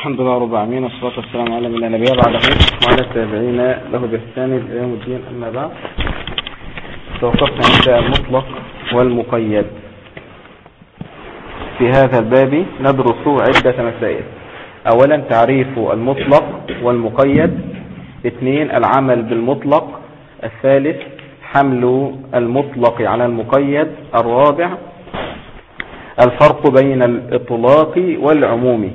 الحمد لله رب العالمين، والصلاة والسلام على من لا نبي بعده وعلى التابعين له بإحسان إلى يوم الدين. أما بعد، توقفنا عند المطلق والمقيد. في هذا الباب ندرس عدة مسائل. أولا تعريف المطلق والمقيد. 2 العمل بالمطلق. الثالث حمل المطلق على المقيد. 4 الفرق بين الإطلاق والعموم.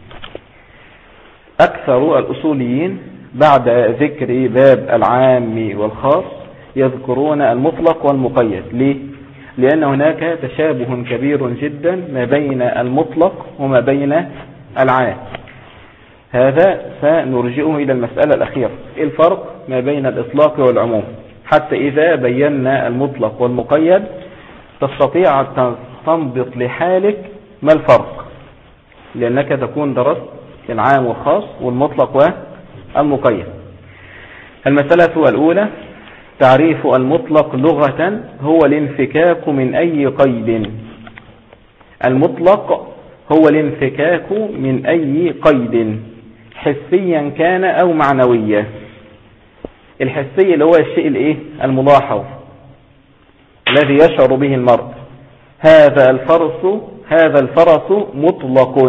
أكثر الأصوليين بعد ذكر باب العام والخاص يذكرون المطلق والمقيد. ليه؟ لأن هناك تشابه كبير جدا ما بين المطلق وما بين العام. هذا سنرجئه إلى المسألة الأخيرة، الفرق ما بين الإطلاق والعموم، حتى إذا بينا المطلق والمقيد تستطيع أن تنبط لحالك ما الفرق، لأنك تكون درست العام والخاص والمطلق والمقيد. المسألة الأولى تعريف المطلق لغة هو الانفكاك من أي قيد. المطلق هو الانفكاك من أي قيد حسيا كان أو معنويا. الحسي اللي هو الشيء الملاحظ الذي يشعر به المرء. هذا الفرس مطلق،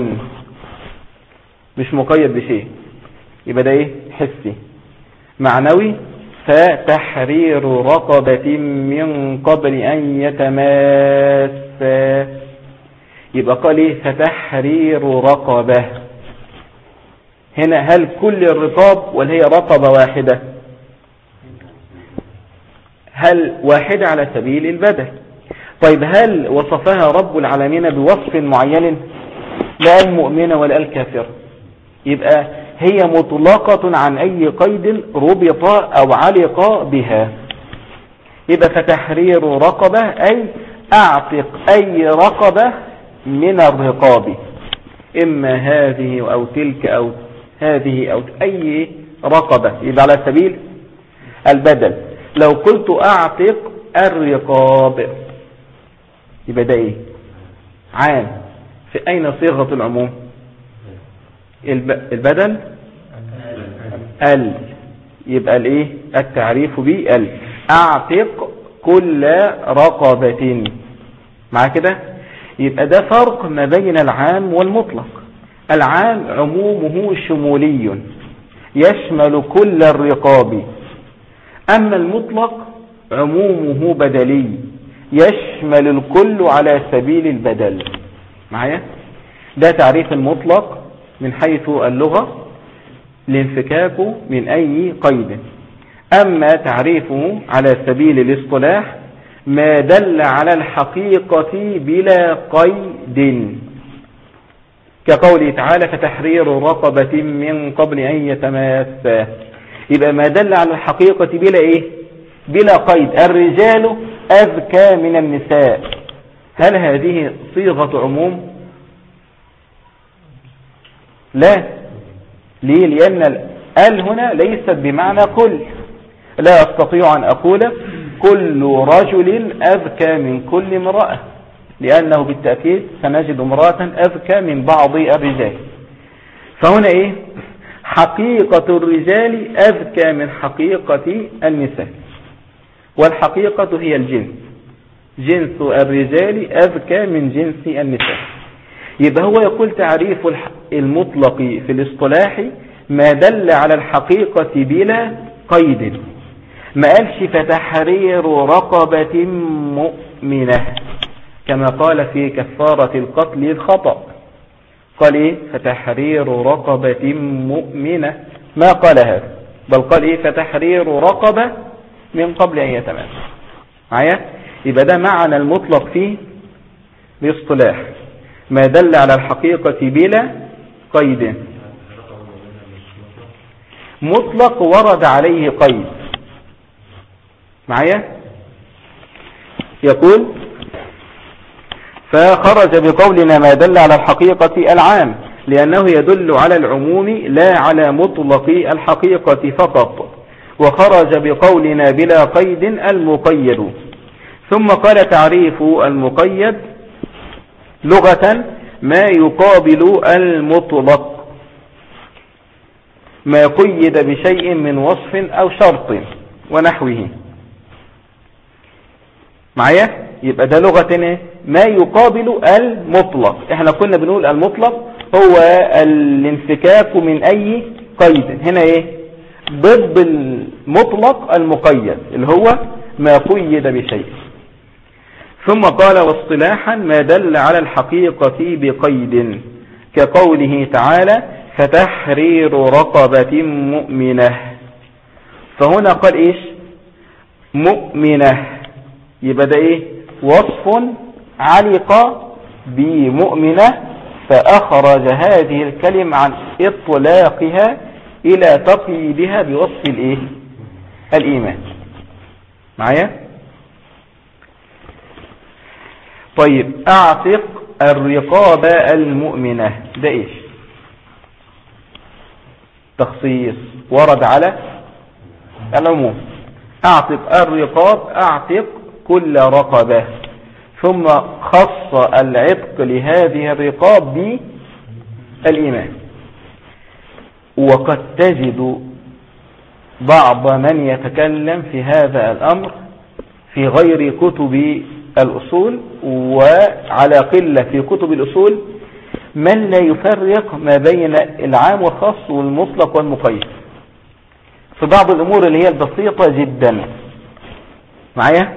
مش مقيد بشيء، يبقى ده حسي. معنوي فتحرير رقبة من قبل أن يتماسا، يبقى قال فتحرير رقبة. هنا هل كل الرقاب ولا هي رقبة واحدة؟ هل واحدة على سبيل البدل؟ طيب هل وصفها رب العالمين بوصف معين؟ لا المؤمنة ولا الكافر. يبقى هي مطلقة عن أي قيد ربط أو علق بها. يبقى فتحرير رقبة أي أعتق أي رقبة من الرقاب، إما هذه أو تلك أو هذه أو أي رقبة، يبقى على سبيل البدل. لو قلت أعتق الرقاب يبقى ده عام. في أين صيغة العموم؟ البدل يبقى التعريف به أعتق كل رقبة. مع كده يبقى ده فرق ما بين العام والمطلق. العام عمومه شمولي يشمل كل الرقاب، أما المطلق عمومه بدلي يشمل الكل على سبيل البدل. معايا؟ ده تعريف المطلق من حيث اللغة، الانفكاك من أي قيد. أما تعريفه على سبيل الاصطلاح ما دل على الحقيقة بلا قيد، كقوله تعالى فتحرير رقبة من قبل أن يتماسا. يبقى ما دل على الحقيقة بلا قيد. الرجال أذكى من النساء، هل هذه صيغة عموم؟ لا. ليه؟ لأن هنا ليست بمعنى كل. لا أستطيع أن أقول كل رجل أذكى من كل امرأة، لأنه بالتأكيد سنجد امرأة أذكى من بعض الرجال. فهنا حقيقة الرجال أذكى من حقيقة النساء، والحقيقة هي الجنس. جنس الرجال أذكى من جنس النساء. يبقى هو يقول تعريف المطلق في الاصطلاح ما دل على الحقيقة بلا قيد. ما قالش فتحرير رقبة مؤمنة كما قال في كفارة القتل الخطأ. قال فتحرير رقبة مؤمنة، ما قال هذا، بل قال فتحرير رقبة من قبل أن يتماس. معايا؟ يبقى ده معنى المطلق فيه باصطلاح ما دل على الحقيقة بلا قيد. مطلق ورد عليه قيد. معايا؟ يقول فخرج بقولنا ما دل على الحقيقة العام، لأنه يدل على العموم لا على مطلق الحقيقة فقط. وخرج بقولنا بلا قيد المقيد. ثم قال تعريف المقيد لغة ما يقابل المطلق. ما قيد بشيء من وصف أو شرط ونحوه. معايا؟ يبقى ده لغة ما يقابل المطلق. احنا كنا بنقول المطلق هو الانفكاك من اي قيد. هنا ايه؟ ضد المطلق المقيد اللي هو ما قيد بشيء. ثم قال واصطلاحا ما دل على الحقيقة بقيد كقوله تعالى فتحرير رقبة مؤمنة. فهنا قال ايش؟ مؤمنة. يبقى ده ايه؟ وصف علق بمؤمنة فأخرج هذه الكلمة عن إطلاقها إلى تقييدها بوصف الايه؟ الإيمان. معايا؟ طيب أعتق الرقاب المؤمنة ده ايش؟ تخصيص ورد على العموم. أعتق الرقاب، أعتق كل رقبة، ثم خص العتق لهذه الرقاب بالإيمان. وقد تجد بعض من يتكلم في هذا الأمر في غير كتب الأصول وعلى قلة في كتب الأصول من لا يفرق ما بين العام والخاص والمطلق والمقيد في بعض الأمور اللي هي البسيطة جدا. معايا؟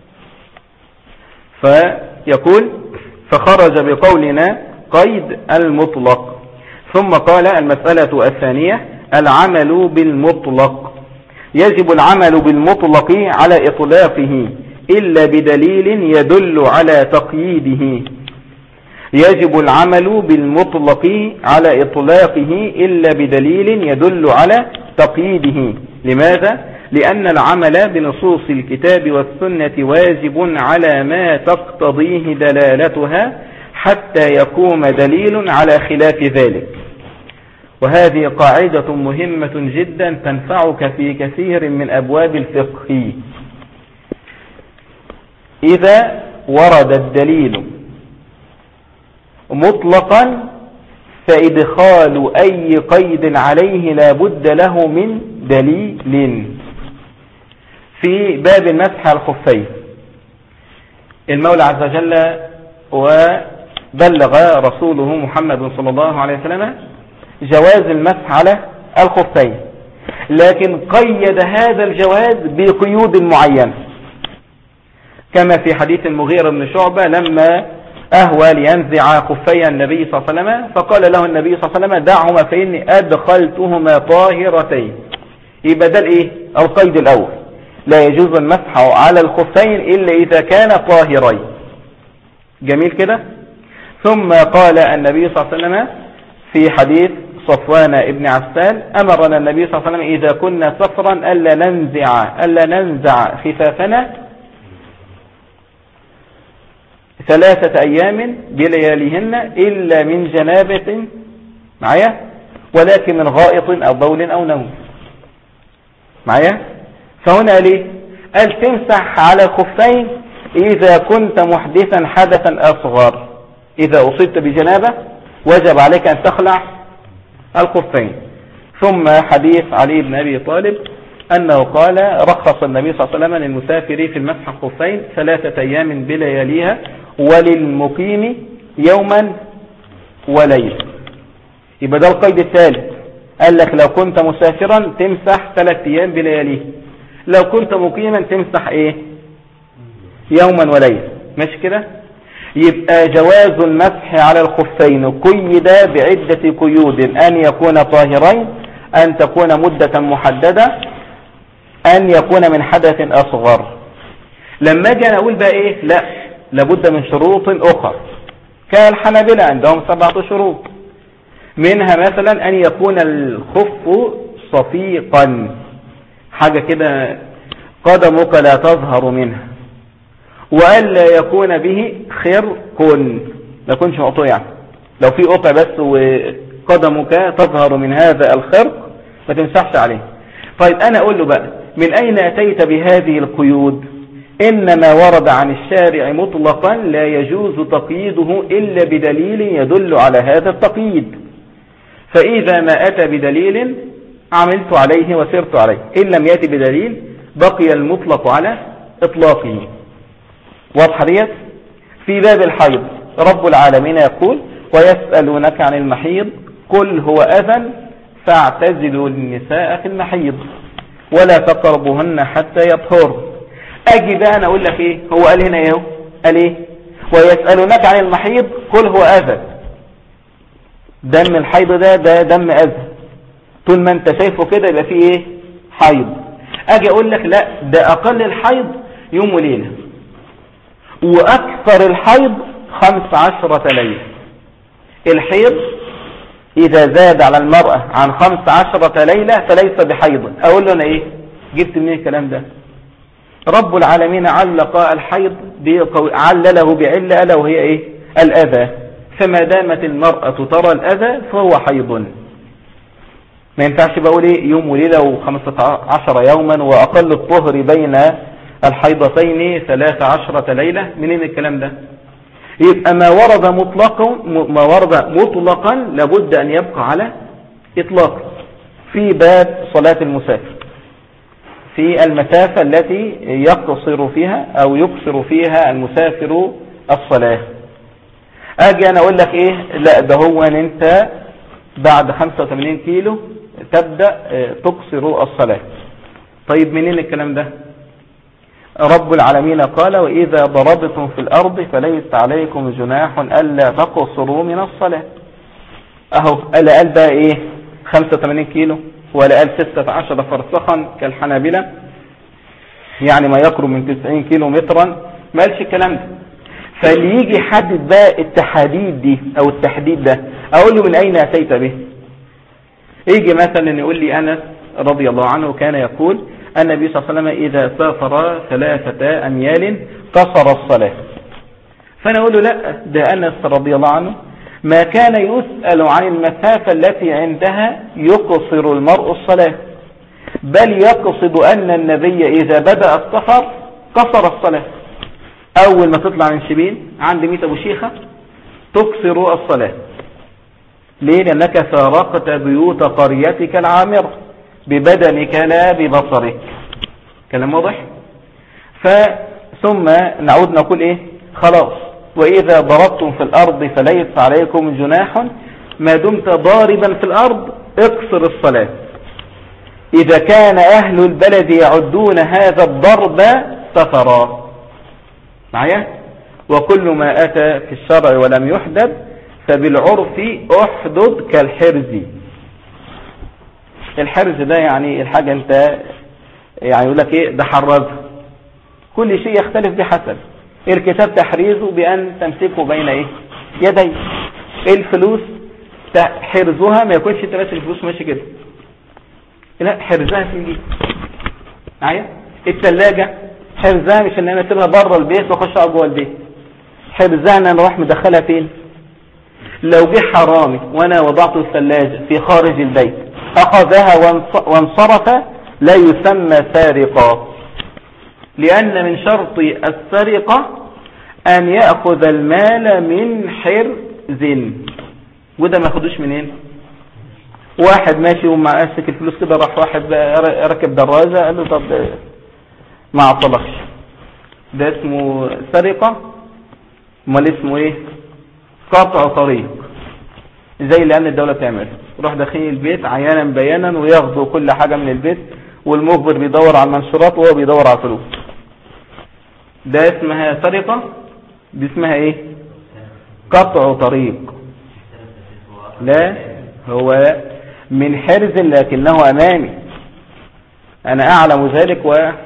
فيقول فخرج بقولنا قيد المطلق. ثم قال المسألة الثانية العمل بالمطلق. يجب العمل بالمطلق على إطلاقه إلا بدليل يدل على تقييده. يجب العمل بالمطلق على إطلاقه إلا بدليل يدل على تقييده. لماذا؟ لأن العمل بنصوص الكتاب والسنة واجب على ما تقتضيه دلالتها حتى يقوم دليل على خلاف ذلك. وهذه قاعدة مهمة جدا تنفعك في كثير من أبواب الفقه. إذا ورد الدليل مطلقا فإدخال أي قيد عليه لا بد له من دليل. في باب المسح على الخفين المولى عز وجل وبلغ رسوله محمد صلى الله عليه وسلم جواز المسح على الخفين، لكن قيد هذا الجواز بقيود معينة كما في حديث المغيرة بن شعبة لما أهوى لينزع خفي النبي صلى الله عليه وسلم فقال له النبي صلى الله عليه وسلم دعهما فإني أدخلتهما طاهرتين. يبقى ده الإيه؟ القيد الأول، لا يجوز المسح على الخفين إلا إذا كان طاهرين. جميل كده. ثم قال النبي صلى الله عليه وسلم في حديث صفوان ابن عسال أمرنا النبي صلى الله عليه وسلم إذا كنا سفرا ألا ننزع خفافنا 3 أيام بلياليهن إلا من جنابة معايا ولكن من غائط أو بول أو نوم. معايا؟ فهنا ليه؟ قال تمسح على الخفين إذا كنت محدثا حدثا أصغر. إذا أصبت بجنابة وجب عليك أن تخلع الخفين. ثم حديث علي بن أبي طالب أنه قال رخص النبي صلى الله عليه وسلم للمسافر في المسح الخفين 3 أيام بلياليها وللمقيم يوما وليلة. يبقى ده القيد الثالث. قال لك لو كنت مسافرا تمسح 3 أيام بلياليه، لو كنت مقيما تمسح ايه؟ يوما وليلة. ماشي كده؟ يبقى جواز المسح على الخفين قيد بعدة قيود: أن يكون طاهرين، أن تكون مدة محددة، أن يكون من حدث أصغر. لما اجي انا اقول بقى ايه؟ لا، لابد من شروط اخرى. كالحنابلة عندهم 7 شروط، منها مثلا ان يكون الخف صفيقا، حاجة كده قدمك لا تظهر منها، وألا يكون به خرق، ما يكونش قطيع. لو في قطع بس وقدمك تظهر من هذا الخرق ما تمسحش عليه. طيب انا اقول له بقى من اين اتيت بهذه القيود؟ انما ورد عن الشارع مطلقا لا يجوز تقييده الا بدليل يدل على هذا التقييد. فاذا ما اتى بدليل عملت عليه وسرت عليه. إن لم يأتي بدليل بقي المطلق على إطلاقه. واضحة ديت؟ في باب الحيض رب العالمين يقول ويسألونك عن المحيض قل هو أذى فاعتزلوا النساء في المحيض ولا تقربوهن حتى يطهر. أجي بقى أنا أقول لك إيه؟ هو قال هنا إيه؟ قال إيه؟ ويسألونك عن المحيض قل هو أذى. دم الحيض ده دم أذى، طول ما أنت شايفه كده يبقى فيه إيه؟ حيض. أجي أقول لك لا، ده أقل الحيض يوم وليلة، وأكثر الحيض 15 ليلة. الحيض إذا زاد على المرأة عن 15 ليلة فليس بحيض. أقول له أنا إيه؟ جبت منين الكلام ده؟ رب العالمين علق الحيض علله بعلة ألا وهي إيه؟ الأذى. فما دامت المرأة ترى الأذى فهو حيض. ما ينفعش بقول إيه؟ يوم وليلة و15 يوما، وأقل الطهر بين الحيضتين 13 ليلة. منين الكلام ده؟ يبقى ما ورد مطلقا لابد أن يبقى على إطلاق. في باب صلاة المسافر، في المسافة التي يقصر فيها أو يقصر فيها المسافر الصلاة. أجي أنا أقول لك إيه؟ لا، ده هو أن أنت بعد 85 كيلو تبدأ تقصر الصلاة. طيب منين الكلام ده؟ رب العالمين قال وإذا ضربتم في الأرض فليس عليكم جناح ألا تقصروا من الصلاة. أهو قال بقى إيه 85 كيلو ولا قال 16 فرسخا كالحنابلة، يعني ما يقرب من 90 كيلو مترا، ما قالش الكلام ده. فاللي يجي يحدد بقى التحديد دي أو التحديد ده أقول له من أين أتيت به؟ يجي مثلا يقول لي أنس رضي الله عنه كان يقول النبي صلى الله عليه وسلم إذا سافر 3 أميال قصر الصلاة. فأنا أقول له لا، ده أنس رضي الله عنه ما كان يسأل عن المسافة التي عندها يقصر المرء الصلاة، بل يقصد أن النبي إذا بدأ السفر قصر الصلاة. أول ما تطلع من شبين عند ميت أبو شيخة تقصر الصلاة. ليه؟ لأنك فارقت بيوت قريتك العامرة ببدنك لا ببصرك. كلام واضح؟ ثم نعود نقول إيه؟ خلاص، وإذا ضربتم في الأرض فليس عليكم جناح ما دمت ضاربا في الأرض اقصر الصلاة. إذا كان أهل البلد يعدون هذا الضرب سفرا معايا. وكل ما أتى في الشرع ولم يحدد فبالعرف أحدد كالحرز. الحرز ده يعني الحاجة انت يعني يقول لك ايه ده حرزها. كل شيء يختلف بحسب. الكتاب تحريزه بأن تمسكه بين ايه يدي. الفلوس حرزها ما يكونش انت ماسك الفلوس ماشي كده، لا، حرزها في الجيب معايا. الثلاجة حرزها مش ان انا اسيبها بره البيت واخش جوه البيت، حرزها ان انا اروح مدخلها فين. لو جه حرامي وانا وضعت الثلاجة في خارج البيت اخذها وانصرف لا يسمى سارقا، لان من شرط السرقة ان يأخذ المال من حرز، وده ما ياخدوش منين. واحد ماشي وماسك الفلوس كده، راح واحد ركب دراجة قال له طب ما عطلكش، ده اسمه سرقة. امال اسمه ايه؟ قطع طريق، زي اللي أن الدولة تعمل. روح داخلين البيت عيانا بيانا وياخدوا كل حاجة من البيت، والمخبر بيدور على المنشورات وهو بيدور على الفلوس. ده اسمها سرقة، دي اسمها ايه؟ قطع طريق. لا، هو من حرز لكنه أمامي، أنا أعلم ذلك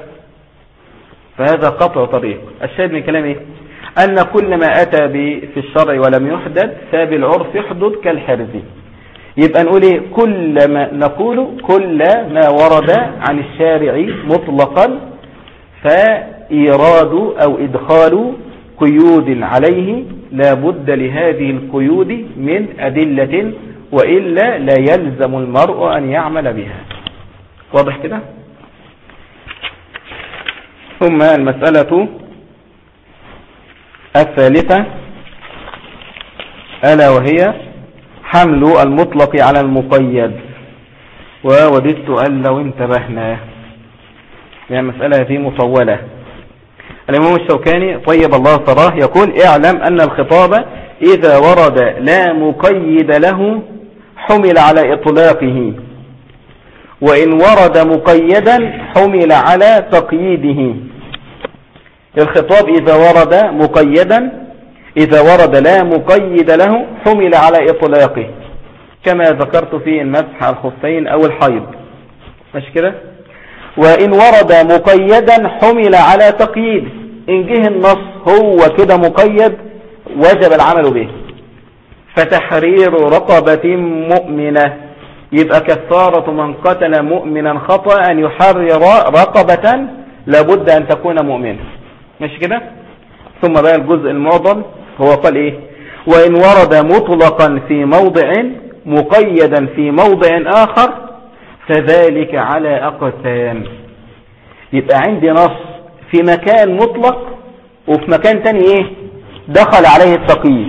فهذا قطع طريق. الشاهد من كلام ايه؟ أن كل ما أتى في الشرع ولم يحدد فبالعرف يحدد كالحرز. يبقى نقول ايه؟ كل ما ورد عن الشارع مطلقا فإيراد أو إدخال قيود عليه لا بد لهذه القيود من أدلة، وإلا لا يلزم المرء أن يعمل بها. واضح كده؟ ثم المسألة الثالثة ألا وهي حمل المطلق على المقيد. ووددت أن لو انتبهنا. يعني المسألة هذه مطولة. الإمام الشوكاني طيب الله ثراه يقول اعلم أن الخطاب إذا ورد لا مقيد له حمل على إطلاقه، وإن ورد مقيدا حمل على تقييده. الخطاب إذا ورد مقيدا، إذا ورد لا مقيد له حمل على إطلاقه، كما ذكرت في المسح على الخفين أو الحيض، مش كده؟ وإن ورد مقيدا حمل على تقييده، إن جه النص هو كده مقيد وجب العمل به. فتحرير رقبة مؤمنة، يبقى كفارة من قتل مؤمنا خطأ أن يحرر رقبة لابد أن تكون مؤمنة، مش كده؟ ثم بقى الجزء المعضل هو قال إيه؟ وإن ورد مطلقا في موضع مقيدا في موضع آخر فذلك على أقسام. يبقى عندي نص في مكان مطلق وفي مكان تاني إيه؟ دخل عليه التقييد.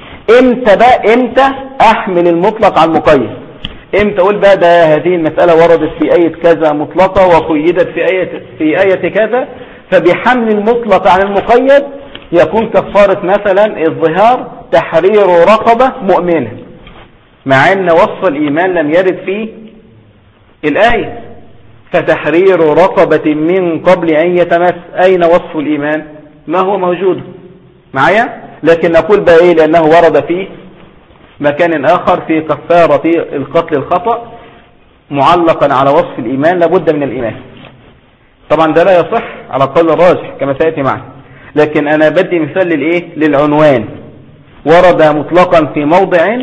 امتى أحمل المطلق على المقيد؟ امتى اقول بقى ده هذه المسألة وردت في آية كذا مطلقة وقيدت في آية كذا، فبحمل المطلق على المقيد يكون كفارة مثلا الظهار تحرير رقبة مؤمنة، مع ان وصف الإيمان لم يرد في الآية. فتحرير رقبة من قبل أن يتمس، أين وصف الإيمان؟ ما هو موجود معايا، لكن نقول بقى إيه؟ لأنه ورد في مكان آخر في كفارة القتل الخطأ معلقا على وصف الإيمان لابد من الإيمان. طبعا ده لا يصح على قول الراجح كما سيأتي معنا، لكن أنا بدي مثال للإيه؟ للعنوان. ورد مطلقا في موضع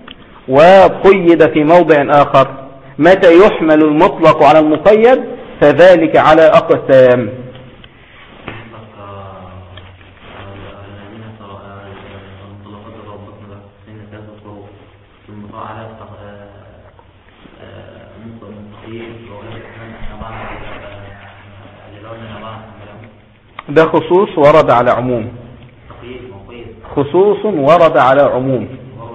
وقيد في موضع آخر، متى يحمل المطلق على المقيد؟ فذلك على أقسام. ده خصوص ورد على عموم، خصوص ورد على عموم.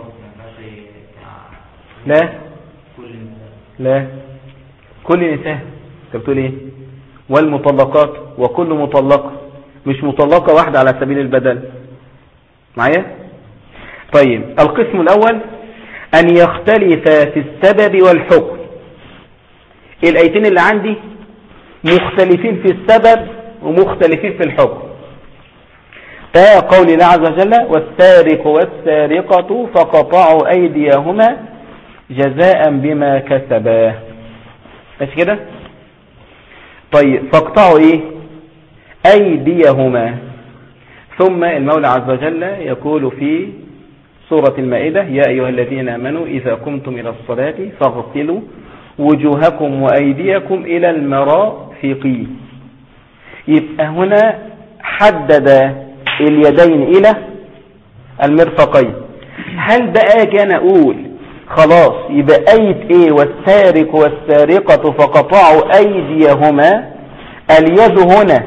لا كل نساء. انت بتقول ايه؟ والمطلقات، وكل مطلقة، مش مطلقة واحدة على سبيل البدل معايا. طيب القسم الأول أن يختلف في السبب والحكم. الآيتين اللي عندي مختلفين في السبب ومختلفين في الحكم. قول الله عز وجل والسارق والسارقة فقطعوا أيديهما جزاء بما كسبا، مش كده؟ طيب فاقطعوا ايه؟ أيديهما. ثم المولى عز وجل يقول في سورة المائدة يا أيها الذين آمنوا إذا قمتم إلى الصلاة فاغسلوا وجوهكم وأيديكم إلى المرافق. يبقى هنا حدد اليدين إلى المرفقين. هل بقى كان أقول خلاص يبقى آية ايه؟ والسارق والسارقة فقطعوا أيديهما، اليد هنا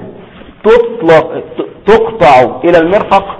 تقطع إلى المرفق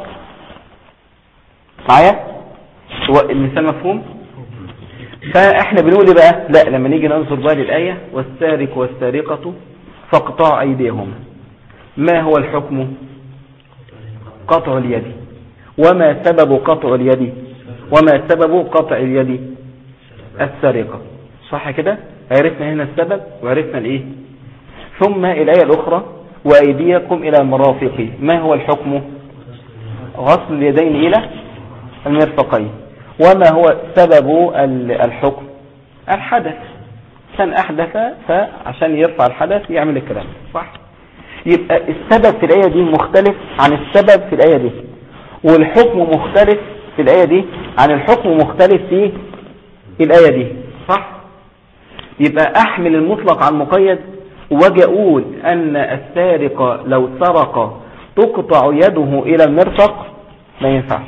معايا؟ المثال مفهوم؟ فاحنا بنقول ايه بقى؟ لا، لما نيجي ننظر بقى للآية والسارق والسارقة فقطعوا أيديهما، ما هو الحكم؟ قطع اليد. وما سبب قطع اليد؟ وما سبب قطع اليد؟ السرقة. صح كده؟ عرفنا هنا السبب وعرفنا الايه. ثم الآية الأخرى وأيديكم إلى المرافق، ما هو الحكم؟ غسل اليدين إلى المرفقين. وما هو سبب الحكم؟ الحدث. كان أحدث فعشان يرفع الحدث يعمل الكلام. صح؟ يبقى السبب في الآية دي مختلف عن السبب في الآية دي، والحكم مختلف في الآية دي عن الحكم مختلف في الآية دي. صح؟ يبقى أحمل المطلق عن المقيد واجي أقول أن السارق لو سرق تقطع يده إلى المرفق، ما ينفعش.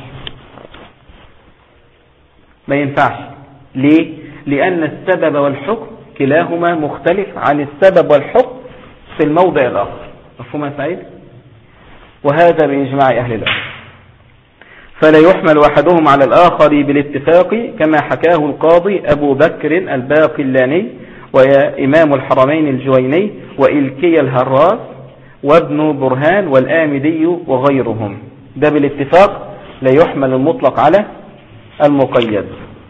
ما ينفعش. ليه؟ لأن السبب والحكم كلاهما مختلف عن السبب والحكم في الموضع الآخر. مفهوم يا سعيد؟ وهذا بإجماع أهل العلم. فلا يحمل أحدهم على الآخر بالاتفاق كما حكاه القاضي أبو بكر الباقلاني وإمام الحرمين الجويني وإلكي الهراس وابن برهان والآمدي وغيرهم. ده بالاتفاق لا يحمل المطلق على المقيد.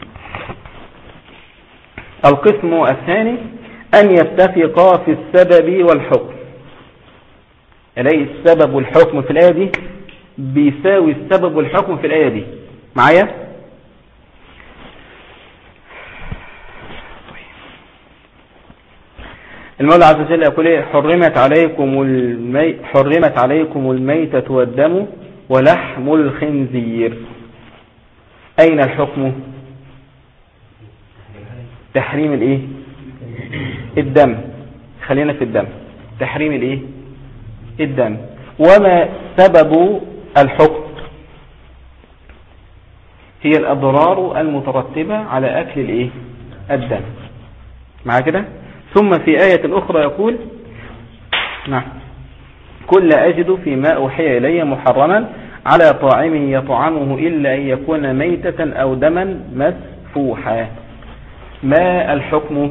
القسم الثاني أن يتفقا في السبب والحكم. ألاقي السبب والحكم في الآية دي بيساوي السبب والحكم في الآية دي معايا. المولى عز وجل يقول ايه؟ حرمت عليكم الميتة والدم ولحم الخنزير. أين الحكم؟ تحريم الايه؟ الدم. خلينا في الدم. تحريم الايه؟ الدم. وما سبب الحكم؟ هي الأضرار المترتبة على أكل الايه؟ الدم. مع كده. ثم في آية أخرى يقول نعم كل أجد فيما أوحي إلي محرما على طاعم يطعمه إلا أن يكون ميتة أو دما مسفوحا. ما الحكم؟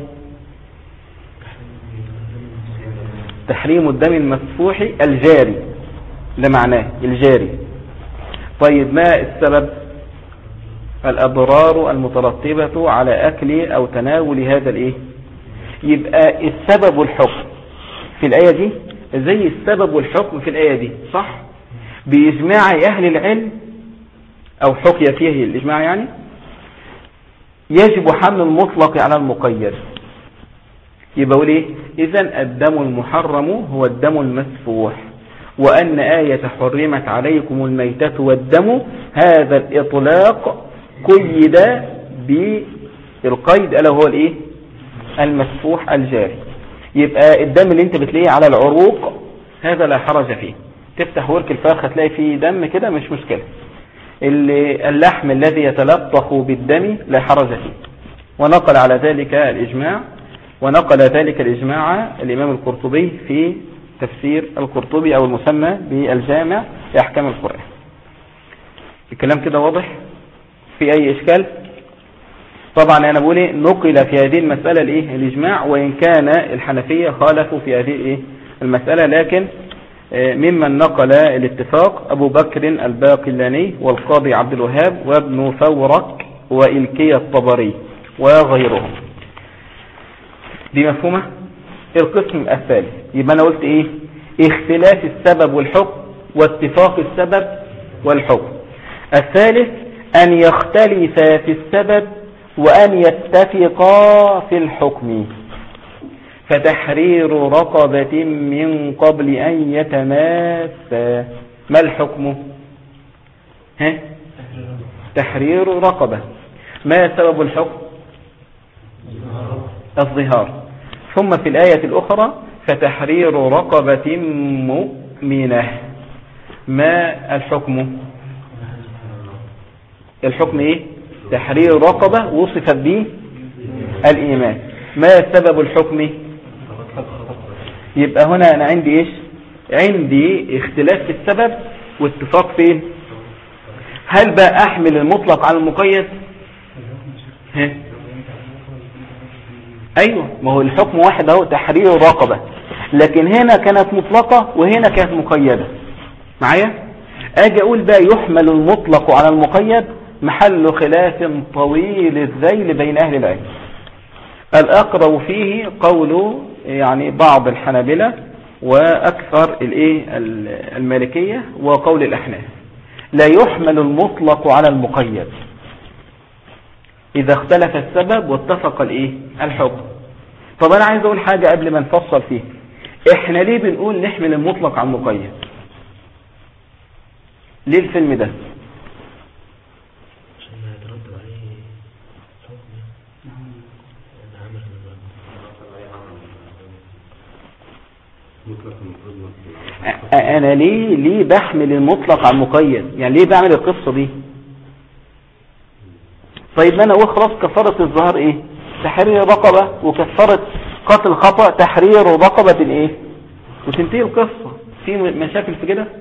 تحريم الدم المسفوح الجاري، ده معناه الجاري. طيب ما السبب؟ الأضرار المترتبة على أكل أو تناول هذا الإيه؟ يبقى السبب والحكم في الآية دي زي السبب والحكم في الآية دي، صح؟ بإجماع أهل العلم أو حكي فيه الإجماع يعني يجب حمل المطلق على المقيد. يبقى قول إيه؟ إذن الدم المحرم هو الدم المسفوح، وأن آية حرمت عليكم الميتة والدم هذا الإطلاق قيد بالقيد ألا هو الإيه؟ المسفوح الجاري. يبقى الدم اللي انت بتلاقيه على العروق هذا لا حرج فيه. تفتح ورك الفرخ هتلاقي فيه دم كده مش مشكلة. اللحم الذي يتلطخ بالدم لا حرج فيه. ونقل على ذلك الإجماع، ونقل ذلك الإجماع الإمام القرطبي في تفسير القرطبي أو المسمى بالجامع لأحكام القرآن. الكلام كده واضح؟ في أي إشكال؟ طبعا أنا بقول إيه؟ نقل في هذه المسألة الإيه؟ الإجماع، وإن كان الحنفية خالفوا في هذه الإيه؟ المسألة، لكن ممن نقل الاتفاق أبو بكر الباقلاني والقاضي عبد الوهاب وابن فورك وإلكي الطبري وغيرهم. دي مفهومة؟ القسم الثالث يبقى أنا قلت إيه؟ اختلاف السبب والحكم واتفاق السبب والحكم. الثالث أن يختلف في السبب وأن يتفقا في الحكم. فتحرير رقبة من قبل أن يتماسا. ما الحكم؟ تحرير رقبة. ما سبب الحكم؟ الظهار. ثم في الآية الأخرى فتحرير رقبة مؤمنة. ما الحكم؟ الحكم إيه؟ تحرير رقبة وصفت به الإيمان. ما سبب الحكم؟ يبقى هنا أنا عندي إيش؟ عندي اختلاف في السبب واتفاق فين؟ هل بقى أحمل المطلق على المقيد؟ أيوة، ما هو الحكم واحد أهو، تحرير رقبة، لكن هنا كانت مطلقة وهنا كانت مقيدة. معايا؟ أجي أقول بقى يحمل المطلق على المقيد، محل خلاف طويل الذيل بين أهل العلم. الأقرب فيه قول يعني بعض الحنابلة وأكثر المالكية وقول الأحناف. لا يحمل المطلق على المقيد إذا اختلف السبب واتفق الحكم. طب أنا عايز أقول حاجة قبل ما نفصل فيه. إحنا ليه بنقول نحمل المطلق على المقيد؟ ليه الفيلم ده؟ انا ليه بحمل المطلق على المقيد؟ يعني ليه بعمل القصة دي؟ طيب انا خلاص كفارة الظهر ايه؟ تحرير رقبة، وكفارة قتل خطأ تحرير رقبة ايه؟ وتنتهي القصة. في مشاكل في كده؟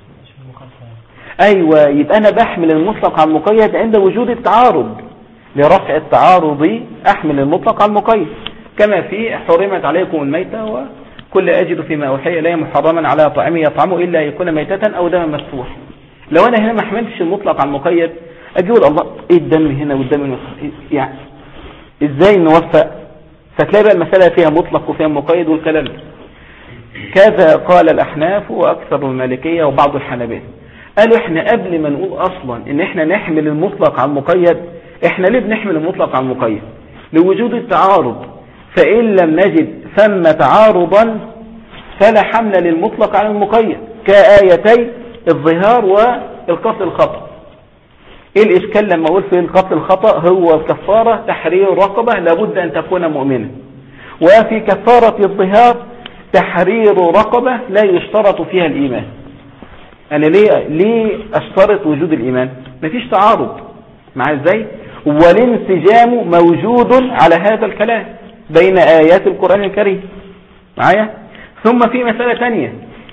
ايوه، يبقى انا بحمل المطلق على المقيد عند وجود التعارض. لرفع التعارض احمل المطلق على المقيد. كما في حرمت عليكم الميتة وكل أجد فيما أوحي إلي محرما على طعام يطعمه إلا يكون ميتة أو دما مسفوح. لو أنا هنا ما حملتش المطلق عن المقيد أجي أقول الله إيه الدم هنا والدم يعني إزاي نوفق؟ فتلاقي بقى المسألة فيها مطلق وفيها مقيد والكلام. كذا قال الأحناف وأكثر المالكية وبعض الحنابلة. قالوا إحنا قبل ما نقول أصلا إن إحنا نحمل المطلق عن المقيد، إحنا ليه بنحمل المطلق عن المقيد؟ لوجود التعارض، فإن لم نجد ثم تعارضا فلا حمل للمطلق عن المقيد، كآيتي الظهار والقتل الخطأ. إيه الإشكال لما أقول في القتل الخطأ هو الكفارة تحرير رقبة لابد أن تكون مؤمنة، وفي كفارة الظهار تحرير رقبة لا يشترط فيها الإيمان. أنا ليه أشترط وجود الإيمان؟ مفيش تعارض مع إزاي؟ والانسجام موجود على هذا الكلام بين آيات القرآن الكريم معايا. ثم في مسألة ثانية،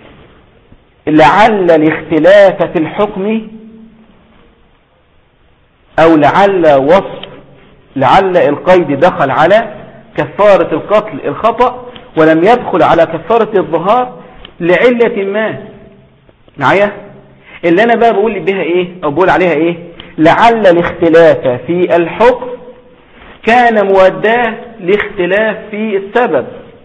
لعل الاختلاف في الحكم أو لعل القيد دخل على كفارة القتل الخطأ ولم يدخل على كفارة الظهار لعلة ما معايا. اللي أنا بقى بقول بها إيه أو بقول عليها إيه؟ لعل الاختلاف في الحكم كان موداه لاختلاف في السبب.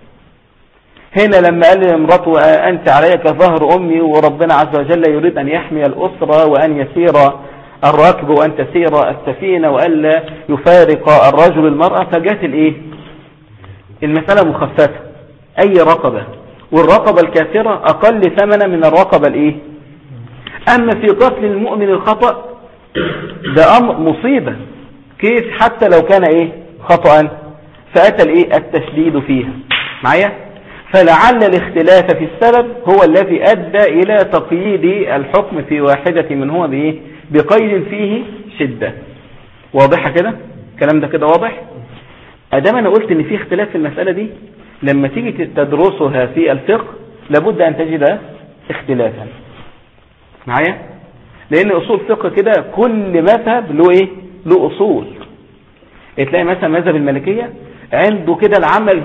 هنا لما قال لامرأته أنت علي كظهر أمي، وربنا عز وجل يريد أن يحمي الأسرة وأن يسير الراكب وأن تسير السفينة وألا يفارق الرجل المرأة، فجات الإيه؟ المسألة مخففة، أي رقبة، والرقبة الكافرة أقل ثمنا من الرقبة الإيه؟ أما في قتل المؤمن الخطأ ده أمر مصيبة، كيف حتى لو كان إيه؟ خطأ، فأتى الإيه؟ التشديد فيها معايا. فلعل الاختلاف في السبب هو الذي أدى إلى تقييد الحكم في واحدة منهما بإيه؟ بقيد فيه شدة. واضحة كده؟ الكلام ده كده واضح؟ أدام أنا قلت إن في اختلاف في المسألة دي، لما تيجي تدرسها في الفقه لابد أن تجد اختلافا معايا، لأن أصول فقه كده كل مذهب له إيه؟ له أصول. تلاقي مثلا مذهب المالكية عنده كده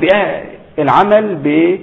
العمل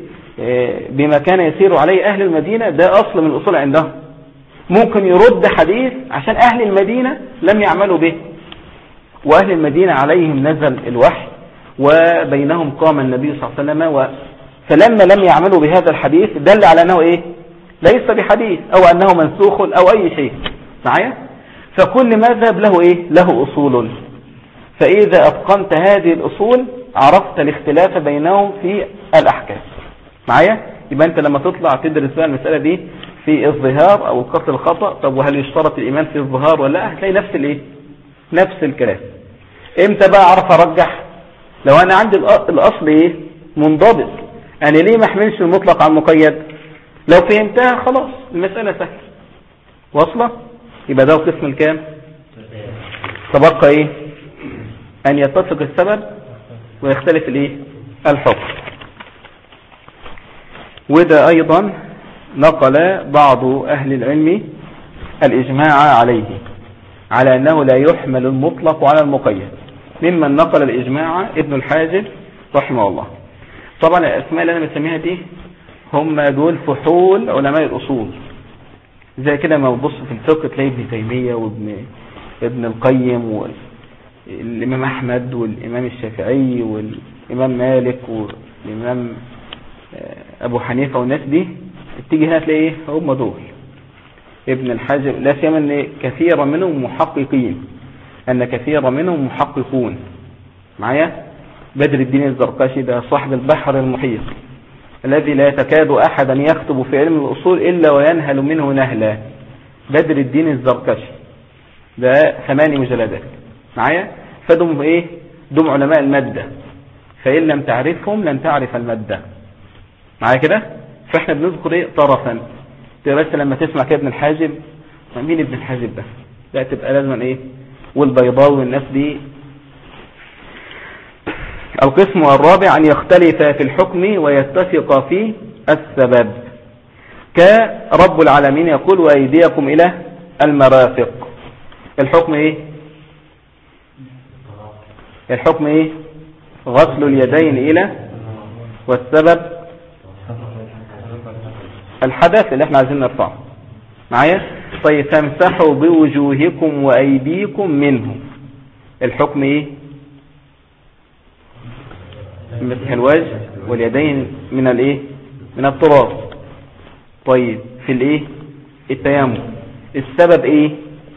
بما كان يسير عليه أهل المدينة، ده أصل من الأصول عندهم. ممكن يرد حديث عشان أهل المدينة لم يعملوا به، وأهل المدينة عليهم نزل الوحي وبينهم قام النبي صلى الله عليه وسلم، فلما لم يعملوا بهذا الحديث دل على أنه إيه؟ ليس بحديث أو أنه منسوخ أو أي شيء معايا. فكل مذهب له إيه؟ له أصول. فإذا أتقنت هذه الأصول عرفت الاختلاف بينهم في الأحكام معايا. يبقى أنت لما تطلع تدرس بقى المسألة دي في الظهار أو القتل الخطأ، طب وهل يشترط الإيمان في الظهار ولا لا؟ هتلاقي نفس الإيه؟ نفس الكلام. إمتى بقى أعرف أرجح؟ لو أنا عندي الأصل إيه؟ منضبط. أنا ليه ما احملش المطلق عن المقيد؟ لو فهمتها خلاص المسألة سهلة واصلة. يبقى ده القسم الكام؟ تبقى إيه؟ أن يتفق السبب ويختلف الإيه؟ الحكم. وده أيضا نقل بعض أهل العلم الإجماع عليه، على أنه لا يحمل المطلق على المقيد. ممن نقل الإجماع ابن الحاجب رحمه الله. طبعا الأسماء اللي أنا بسميها دي هم دول فحول علماء الأصول، زي كده ما ببص في الفقه تلاقي ابن تيمية وابن القيم والإمام أحمد والإمام الشافعي والإمام مالك والإمام أبو حنيفة والناس دي، تيجي هنا تلاقي هم دول ابن الحاجب. لا سيما أن كثيرا منهم محققين، أن كثيرا منهم محققون معايا. بدر الدين الزرقاشي ده صاحب البحر المحيط الذي لا يتكاد أحدا يكتب في علم الأصول إلا وينهل منه نهلا. بدر الدين الزرقاشي ده 8 مجلدات معايا. فدم إيه؟ دم علماء المادة، فإن لم تعرفهم لن تعرف المادة معايا كده. فإحنا بنذكر إيه؟ طرفا. بس لما تسمع كده ابن الحاجب، مين ابن الحاجب ده؟ لا تبقى لازم إيه؟ والبيضاوي والناس دي. القسم الرابع أن يختلف في الحكم ويتفق في السبب، كرب العالمين يقول وأيديكم إلى المرافق. الحكم إيه؟ الحكم إيه؟ غسل اليدين إلى، والسبب الحدث اللي احنا عايزين نرفعه معايا. طيب تمسحوا بوجوهكم وأيديكم منه، الحكم ايه؟ مسح الوجه واليدين من الايه؟ من التراب. طيب في الايه؟ التيمم، السبب ايه؟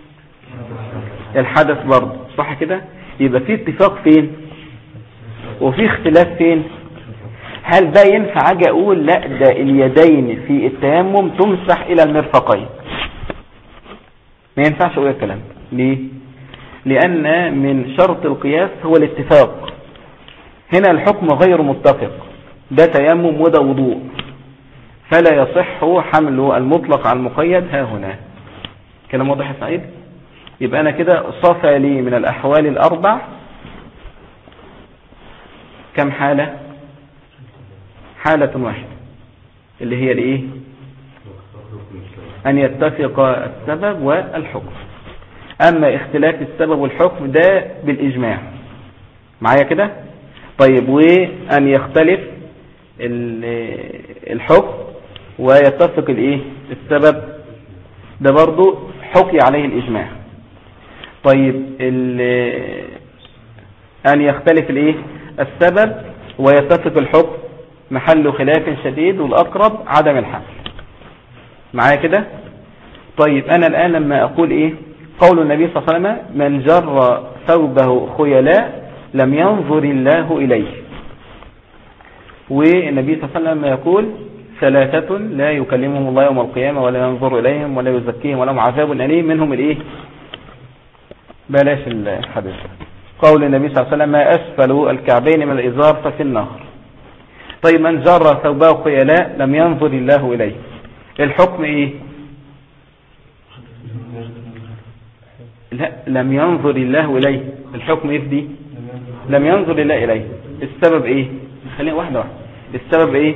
الحدث برضه، صح كده؟ يبقى في اتفاق فين وفي اختلاف فين؟ هل ده ينفع اجي اقول لا ده اليدين في التيمم تمسح الى المرفقين؟ ما ينفعش اقول الكلام ده. ليه؟ لان من شرط القياس هو الاتفاق. هنا الحكم غير متفق، ده تيمم وده وضوء، فلا يصح حمل المطلق على المقيد ها هنا. كلام واضح يا سعيد؟ يبقى انا كده صفى لي من الاحوال الاربع كم حالة؟ حالة واحدة اللي هي الايه؟ ان يتفق السبب والحكم. اما اختلاف السبب والحكم ده بالاجماع معايا كده. طيب وان يختلف الحكم ويتفق الايه؟ السبب، ده برضو حكي عليه الاجماع. طيب ان يختلف الايه؟ السبب ويتفق الحكم محل خلاف شديد، والاقرب عدم الحمل معايا كده. طيب انا الان لما اقول ايه؟ قول النبي صلى الله عليه وسلم من جر ثوبه خيلاء لم ينظر الله اليه. والنبي صلى الله عليه وسلم يقول ثلاثة لا يكلمهم الله يوم القيامة ولا ينظر إليهم ولا يزكيهم ولهم عذاب أليم، منهم الإيه؟ بلاش الحديث. قول النبي صلى الله عليه وسلم ما أسفل الكعبين من الإزار ففي النار. طيب من جر ثوبه خيلاء لم ينظر الله إليه، الحكم إيه؟ لا، لم ينظر الله إليه، الحكم إيه دي؟ لم ينظر الله إليه. السبب إيه؟ خلينا واحدة واحدة. السبب إيه؟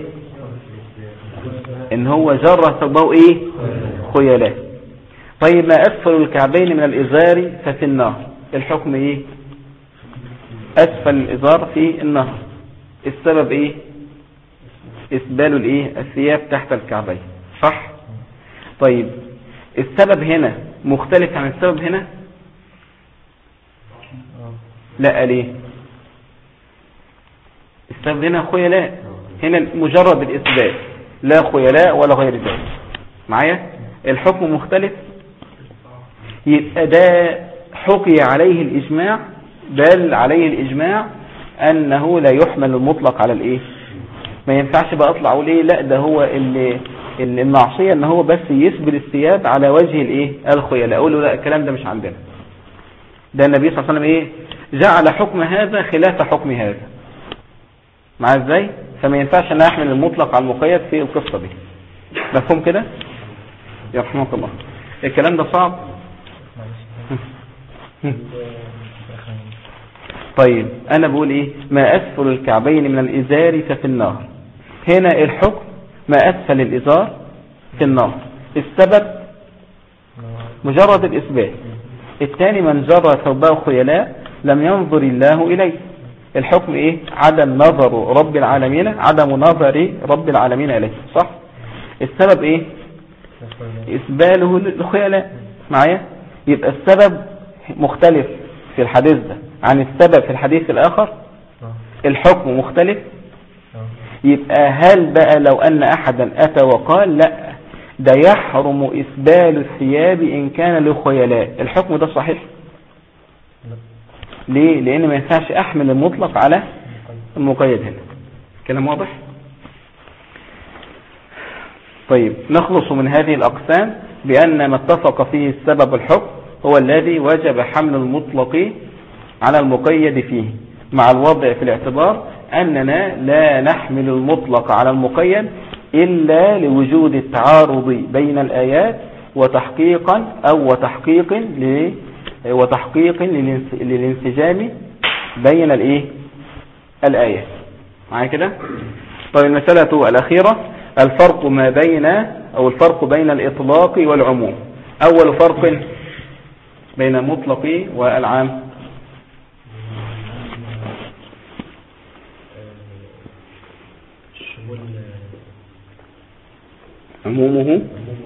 إن هو جر ثوبه إيه؟ خيلاء. طيب ما أسفل الكعبين من الإزار ففي النار، الحكم إيه؟ أسفل الإزار في النار. السبب إيه؟ إسبال الإيه؟ الثياب تحت الكعبين، صح؟ طيب السبب هنا مختلف عن السبب هنا؟ لا، ليه؟ السبب هنا خيلاء، هنا مجرد الإسبال، لا خيلاء ولا غير ذلك معايا. الحكم مختلف، يبقى ده حكي عليه الإجماع، دل عليه الإجماع أنه لا يحمل المطلق على الإيه. ما ينفعش بقى أطلع أقول إيه لا ده هو المعصية أن هو بس يسبل الثياب على وجه الإيه الخيلاء، أقول له لا الكلام ده مش عندنا. ده النبي صلى الله عليه وسلم إيه جعل حكم هذا خلاف حكم هذا مع ازاي. فما ينفعش أن أحمل المطلق على المقيد في القصة دي. مفهوم كده؟ يرحمك الله. الكلام ده صعب. طيب أنا بقول إيه ما أسفل الكعبين من الإزار ففي النار. هنا الحكم ما أسفل الإزار في النار، السبب مجرد الإثبات. الثاني من جر ثوبه خيلاء لم ينظر الله إليه، الحكم إيه؟ عدم نظر رب العالمين، عدم نظر رب العالمين إليه، صح؟ السبب إيه؟ إسباله الخيلاء معايا. يبقى السبب مختلف في الحديث ده عن السبب في الحديث الآخر، الحكم مختلف. يبقى هل بقى لو أن أحدا أتى وقال لا ده يحرم إسبال الثياب إن كان لخيلاء، الحكم ده صحيح؟ ليه؟ لأن ما ينفعش أحمل المطلق على المقيد هنا. كلام واضح؟ طيب نخلص من هذه الأقسام بأن ما اتفق فيه السبب الحكم هو الذي وجب حمل المطلق على المقيد فيه، مع الوضع في الاعتبار أننا لا نحمل المطلق على المقيد إلا لوجود التعارض بين الآيات وتحقيقا أو وتحقيق للانسجام بين الآيات معايا كده. طيب المسألة الأخيرة الفرق بين الإطلاق والعموم. أول فرق بين المطلق والعام عمومه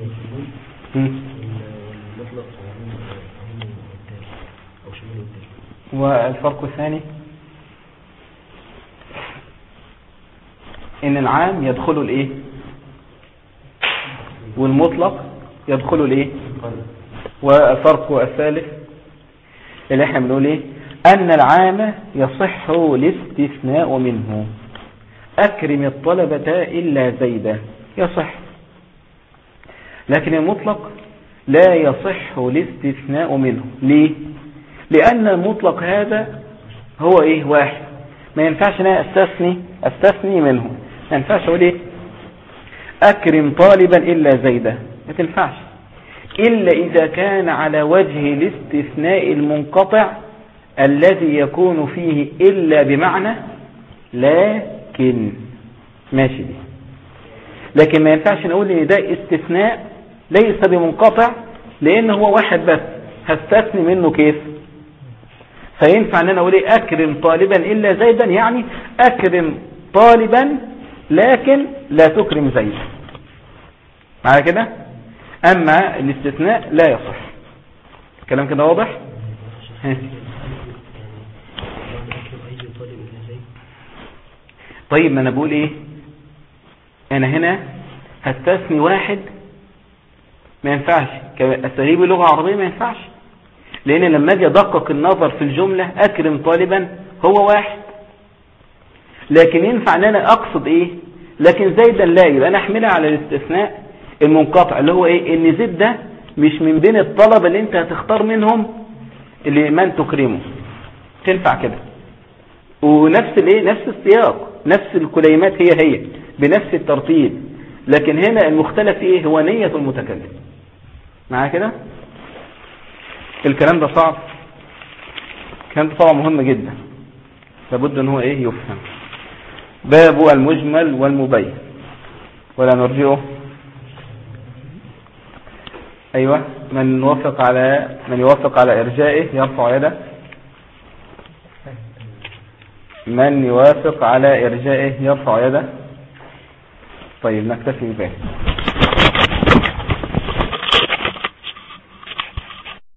والفرق الثاني ان العام يدخل الايه والمطلق يدخل الايه. والفرق الثالث اللي احنا بنقول ايه ان العام يصح الاستثناء منه. اكرم الطلبة الا زيدا يصح، لكن المطلق لا يصح الاستثناء منه. ليه؟ لان المطلق هذا هو ايه واحد، ما ينفعش انا استثني منه. ما ينفعش اقول ايه اكرم طالبا الا زيدا، ما تنفعش الا اذا كان على وجه الاستثناء المنقطع الذي يكون فيه الا بمعنى لكن. ماشي دي، لكن ما ينفعش نقول ان ده استثناء ليس بمنقطع لان هو واحد بس، هستثني منه كيف؟ فينفع ان انا اقول ايه اكرم طالبا الا زيدا، يعني اكرم طالبا لكن لا تكرم زيدا. معايا كده؟ اما الاستثناء لا يصح. الكلام كده واضح؟ طيب ما انا بقول ايه انا هنا هستثني واحد، ما ينفعش استغيب لغة عربية، ما ينفعش، لان لما اجي ادقق النظر في الجملة اكرم طالبا هو واحد، لكن ينفع ان انا اقصد ايه لكن زيدا لا، يبقى انا احملها على الاستثناء المنقطع اللي هو ايه ان زيد ده مش من بين الطلبة اللي انت هتختار منهم اللي من تكرمه. تنفع كده، ونفس الايه نفس السياق، نفس الكلمات هي بنفس الترتيب، لكن هنا المختلف ايه هو نية المتكلم. معايا كده؟ الكلام ده صعب، الكلام ده طبعا مهم جدا، لابد ان هو ايه يفهم. باب المجمل والمبين، ولا نرجئه؟ ايوه، من يوافق على ارجائه يرفع يده. من يوافق على ارجائه يرفع يده. طيب نكتفي بذلك.